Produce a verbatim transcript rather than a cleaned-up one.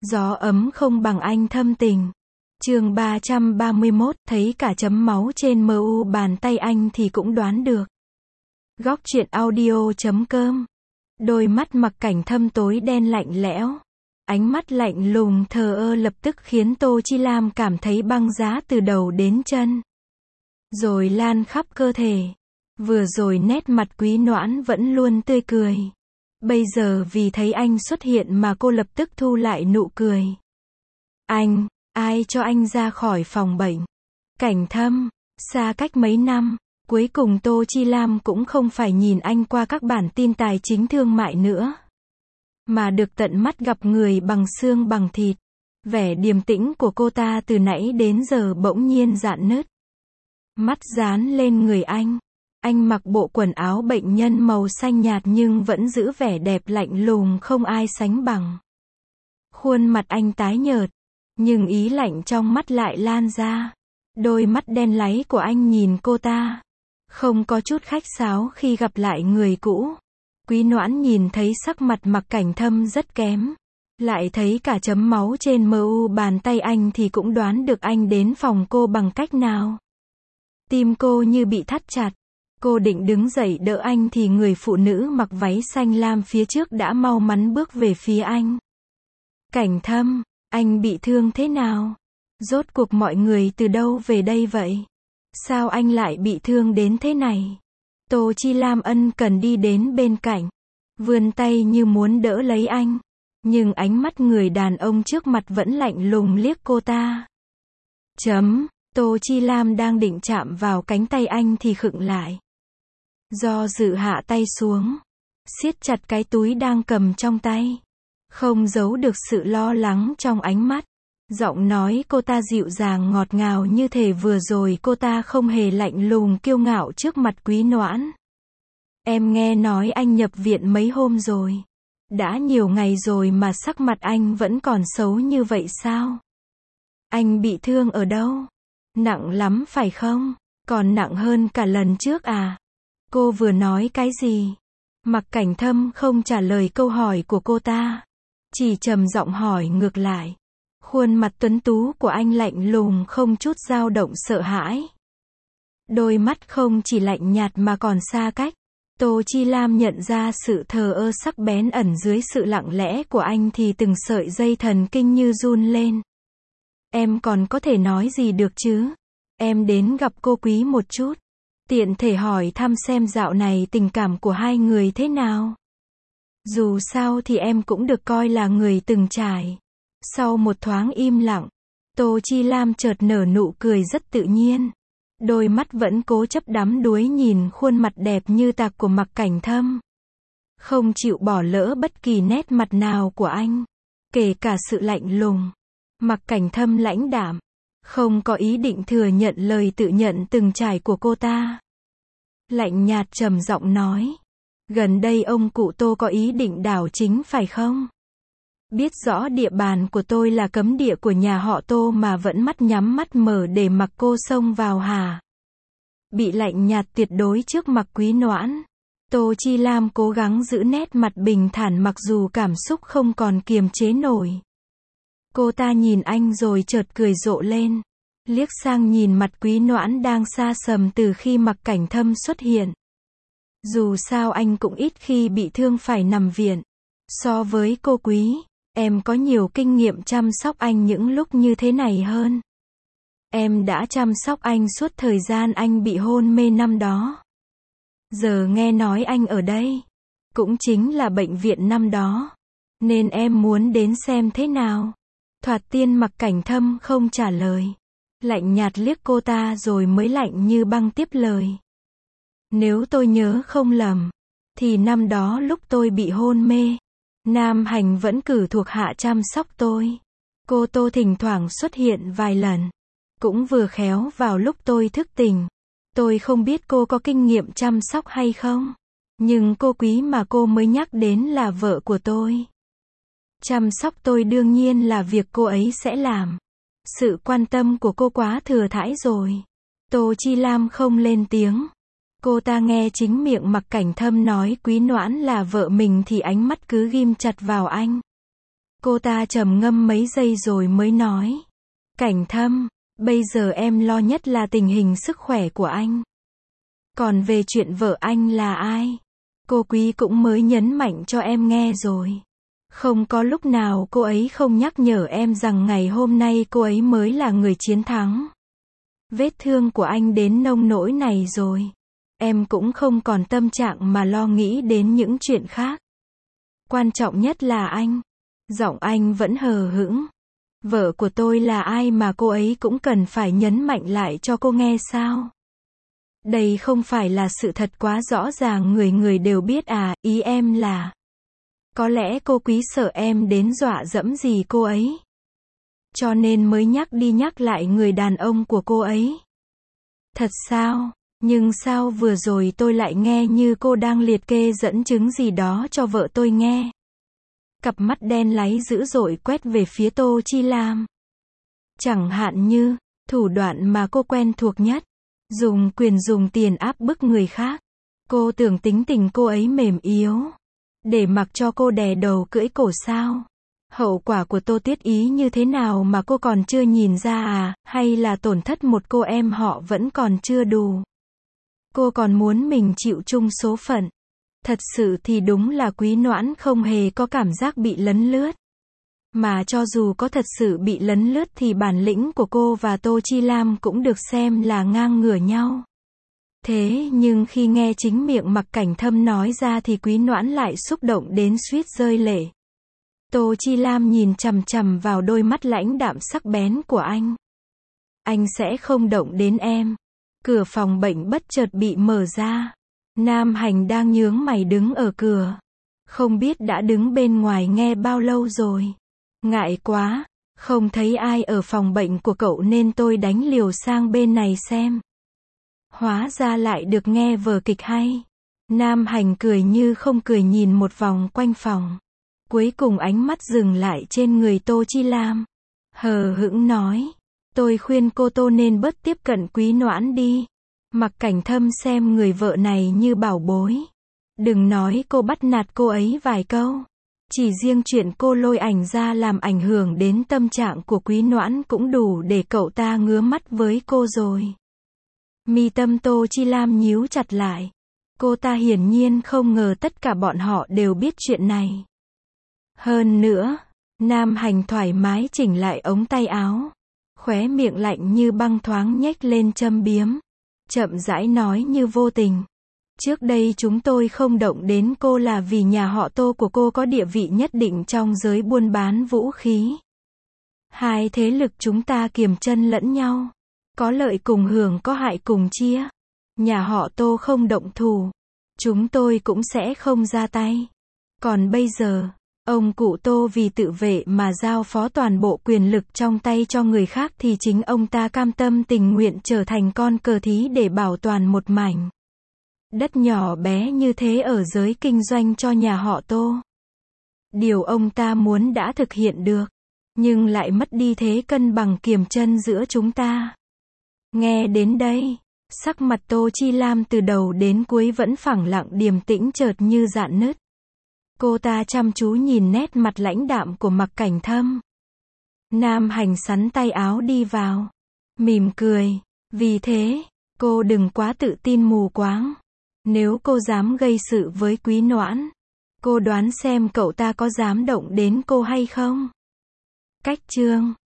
Gió ấm không bằng anh thâm tình. Chương ba trăm ba mươi mốt, thấy cả chấm máu trên mu bàn tay anh thì cũng đoán được. Góc truyện audio chấm com. Đôi mắt Mặc Cảnh Thâm tối đen lạnh lẽo. Ánh mắt lạnh lùng thờ ơ lập tức khiến Tô Chi Lam cảm thấy băng giá từ đầu đến chân. Rồi lan khắp cơ thể. Vừa rồi nét mặt Quý Noãn vẫn luôn tươi cười. Bây giờ vì thấy anh xuất hiện mà cô lập tức thu lại nụ cười. Anh, ai cho anh ra khỏi phòng bệnh? Cảnh Thâm, xa cách mấy năm, cuối cùng Tô Chi Lam cũng không phải nhìn anh qua các bản tin tài chính thương mại nữa. Mà được tận mắt gặp người bằng xương bằng thịt. Vẻ điềm tĩnh của cô ta từ nãy đến giờ bỗng nhiên rạn nứt. Mắt dán lên người anh. Anh mặc bộ quần áo bệnh nhân màu xanh nhạt nhưng vẫn giữ vẻ đẹp lạnh lùng không ai sánh bằng. Khuôn mặt anh tái nhợt, nhưng ý lạnh trong mắt lại lan ra. Đôi mắt đen láy của anh nhìn cô ta, không có chút khách sáo khi gặp lại người cũ. Quý Noãn nhìn thấy sắc mặt Mặc Cảnh Thâm rất kém, lại thấy cả chấm máu trên mu bàn tay anh thì cũng đoán được anh đến phòng cô bằng cách nào. Tim cô như bị thắt chặt. Cô định đứng dậy đỡ anh thì người phụ nữ mặc váy xanh lam phía trước đã mau mắn bước về phía anh. Cảnh Thâm, anh bị thương thế nào? Rốt cuộc mọi người từ đâu về đây vậy? Sao anh lại bị thương đến thế này? Tô Chi Lam ân cần đi đến bên cạnh, vươn tay như muốn đỡ lấy anh. Nhưng ánh mắt người đàn ông trước mặt vẫn lạnh lùng liếc cô ta. Chấm, Tô Chi Lam đang định chạm vào cánh tay anh thì khựng lại. Do dự hạ tay xuống, siết chặt cái túi đang cầm trong tay. Không giấu được sự lo lắng trong ánh mắt. Giọng nói cô ta dịu dàng ngọt ngào như thể vừa rồi cô ta không hề lạnh lùng kiêu ngạo trước mặt Quý Noãn. Em nghe nói anh nhập viện mấy hôm rồi. Đã nhiều ngày rồi mà sắc mặt anh vẫn còn xấu như vậy sao? Anh bị thương ở đâu? Nặng lắm phải không? Còn nặng hơn cả lần trước à? Cô vừa nói cái gì? Mặc Cảnh Thâm không trả lời câu hỏi của cô ta, chỉ trầm giọng hỏi ngược lại. Khuôn mặt tuấn tú của anh lạnh lùng không chút dao động sợ hãi. Đôi mắt không chỉ lạnh nhạt mà còn xa cách. Tô Chi Lam nhận ra sự thờ ơ sắc bén ẩn dưới sự lặng lẽ của anh thì từng sợi dây thần kinh như run lên. Em còn có thể nói gì được chứ? Em đến gặp cô Quý một chút. Tiện thể hỏi thăm xem dạo này tình cảm của hai người thế nào. Dù sao thì em cũng được coi là người từng trải. Sau một thoáng im lặng, Tô Chi Lam chợt nở nụ cười rất tự nhiên. Đôi mắt vẫn cố chấp đắm đuối nhìn khuôn mặt đẹp như tạc của Mặc Cảnh Thâm. Không chịu bỏ lỡ bất kỳ nét mặt nào của anh, kể cả sự lạnh lùng. Mặc Cảnh Thâm lãnh đạm, không có ý định thừa nhận lời tự nhận từng trải của cô ta. Lạnh nhạt trầm giọng nói. Gần đây ông cụ Tô có ý định đảo chính phải không? Biết rõ địa bàn của tôi là cấm địa của nhà họ Tô mà vẫn mắt nhắm mắt mở để mặc cô xông vào hả? Bị lạnh nhạt tuyệt đối trước mặt Quý Noãn, Tô Chi Lam cố gắng giữ nét mặt bình thản mặc dù cảm xúc không còn kiềm chế nổi. Cô ta nhìn anh rồi chợt cười rộ lên, liếc sang nhìn mặt Quý Noãn đang xa sầm từ khi Mặc Cảnh Thâm xuất hiện. Dù sao anh cũng ít khi bị thương phải nằm viện. So với cô Quý, em có nhiều kinh nghiệm chăm sóc anh những lúc như thế này hơn. Em đã chăm sóc anh suốt thời gian anh bị hôn mê năm đó. Giờ nghe nói anh ở đây, cũng chính là bệnh viện năm đó, nên em muốn đến xem thế nào. Thoạt tiên Mặc Cảnh Thâm không trả lời, lạnh nhạt liếc cô ta rồi mới lạnh như băng tiếp lời. Nếu tôi nhớ không lầm, thì năm đó lúc tôi bị hôn mê, Nam Hành vẫn cử thuộc hạ chăm sóc tôi. Cô Tô thỉnh thoảng xuất hiện vài lần, cũng vừa khéo vào lúc tôi thức tỉnh. Tôi không biết cô có kinh nghiệm chăm sóc hay không, nhưng cô Quý mà cô mới nhắc đến là vợ của tôi. Chăm sóc tôi đương nhiên là việc cô ấy sẽ làm. Sự quan tâm của cô quá thừa thãi rồi. Tô Chi Lam không lên tiếng. Cô ta nghe chính miệng Mặc Cảnh Thâm nói Quý Noãn là vợ mình thì ánh mắt cứ ghim chặt vào anh. Cô ta trầm ngâm mấy giây rồi mới nói. Cảnh Thâm, bây giờ em lo nhất là tình hình sức khỏe của anh. Còn về chuyện vợ anh là ai? Cô Quý cũng mới nhấn mạnh cho em nghe rồi. Không có lúc nào cô ấy không nhắc nhở em rằng ngày hôm nay cô ấy mới là người chiến thắng. Vết thương của anh đến nông nỗi này rồi. Em cũng không còn tâm trạng mà lo nghĩ đến những chuyện khác. Quan trọng nhất là anh. Giọng anh vẫn hờ hững. Vợ của tôi là ai mà cô ấy cũng cần phải nhấn mạnh lại cho cô nghe sao? Đây không phải là sự thật quá rõ ràng người người đều biết à, ý em là. Có lẽ cô Quý sợ em đến dọa dẫm gì cô ấy. Cho nên mới nhắc đi nhắc lại người đàn ông của cô ấy. Thật sao? Nhưng sao vừa rồi tôi lại nghe như cô đang liệt kê dẫn chứng gì đó cho vợ tôi nghe. Cặp mắt đen láy dữ dội quét về phía Tô Chi Lam. Chẳng hạn như, thủ đoạn mà cô quen thuộc nhất. Dùng quyền dùng tiền áp bức người khác. Cô tưởng tính tình cô ấy mềm yếu. Để mặc cho cô đè đầu cưỡi cổ sao? Hậu quả của Tô Tuyết Ý như thế nào mà cô còn chưa nhìn ra à? Hay là tổn thất một cô em họ vẫn còn chưa đủ? Cô còn muốn mình chịu chung số phận. Thật sự thì đúng là Quý Noãn không hề có cảm giác bị lấn lướt. Mà cho dù có thật sự bị lấn lướt thì bản lĩnh của cô và Tô Chi Lam cũng được xem là ngang ngửa nhau. Thế nhưng khi nghe chính miệng Mặc Cảnh Thâm nói ra thì Quý Noãn lại xúc động đến suýt rơi lệ. Tô Chi Lam nhìn chằm chằm vào đôi mắt lãnh đạm sắc bén của anh. Anh sẽ không động đến em. Cửa phòng bệnh bất chợt bị mở ra. Nam Hành đang nhướng mày đứng ở cửa. Không biết đã đứng bên ngoài nghe bao lâu rồi. Ngại quá, không thấy ai ở phòng bệnh của cậu nên tôi đánh liều sang bên này xem. Hóa ra lại được nghe vở kịch hay. Nam Hành cười như không cười nhìn một vòng quanh phòng. Cuối cùng ánh mắt dừng lại trên người Tô Chi Lam. Hờ hững nói. Tôi khuyên cô Tô nên bớt tiếp cận Quý Noãn đi. Mặc Cảnh Thâm xem người vợ này như bảo bối. Đừng nói cô bắt nạt cô ấy vài câu. Chỉ riêng chuyện cô lôi ảnh ra làm ảnh hưởng đến tâm trạng của Quý Noãn cũng đủ để cậu ta ngứa mắt với cô rồi. Mi tâm Tô Chi Lam nhíu chặt lại. Cô ta hiển nhiên không ngờ tất cả bọn họ đều biết chuyện này. Hơn nữa, Nam Hành thoải mái chỉnh lại ống tay áo. Khóe miệng lạnh như băng thoáng nhếch lên châm biếm. Chậm rãi nói như vô tình. Trước đây chúng tôi không động đến cô là vì nhà họ Tô của cô có địa vị nhất định trong giới buôn bán vũ khí. Hai thế lực chúng ta kiềm chân lẫn nhau. Có lợi cùng hưởng có hại cùng chia. Nhà họ Tô không động thủ. Chúng tôi cũng sẽ không ra tay. Còn bây giờ, ông cụ Tô vì tự vệ mà giao phó toàn bộ quyền lực trong tay cho người khác thì chính ông ta cam tâm tình nguyện trở thành con cờ thí để bảo toàn một mảnh đất nhỏ bé như thế ở giới kinh doanh cho nhà họ Tô. Điều ông ta muốn đã thực hiện được, nhưng lại mất đi thế cân bằng kiềm chân giữa chúng ta. Nghe đến đây, sắc mặt Tô Chi Lam từ đầu đến cuối vẫn phẳng lặng điềm tĩnh chợt như rạn nứt. Cô ta chăm chú nhìn nét mặt lãnh đạm của Mặc Cảnh Thâm. Nam Hành sắn tay áo đi vào, mỉm cười. Vì thế, cô đừng quá tự tin mù quáng. Nếu cô dám gây sự với Quý Noãn, cô đoán xem cậu ta có dám động đến cô hay không? Cách chương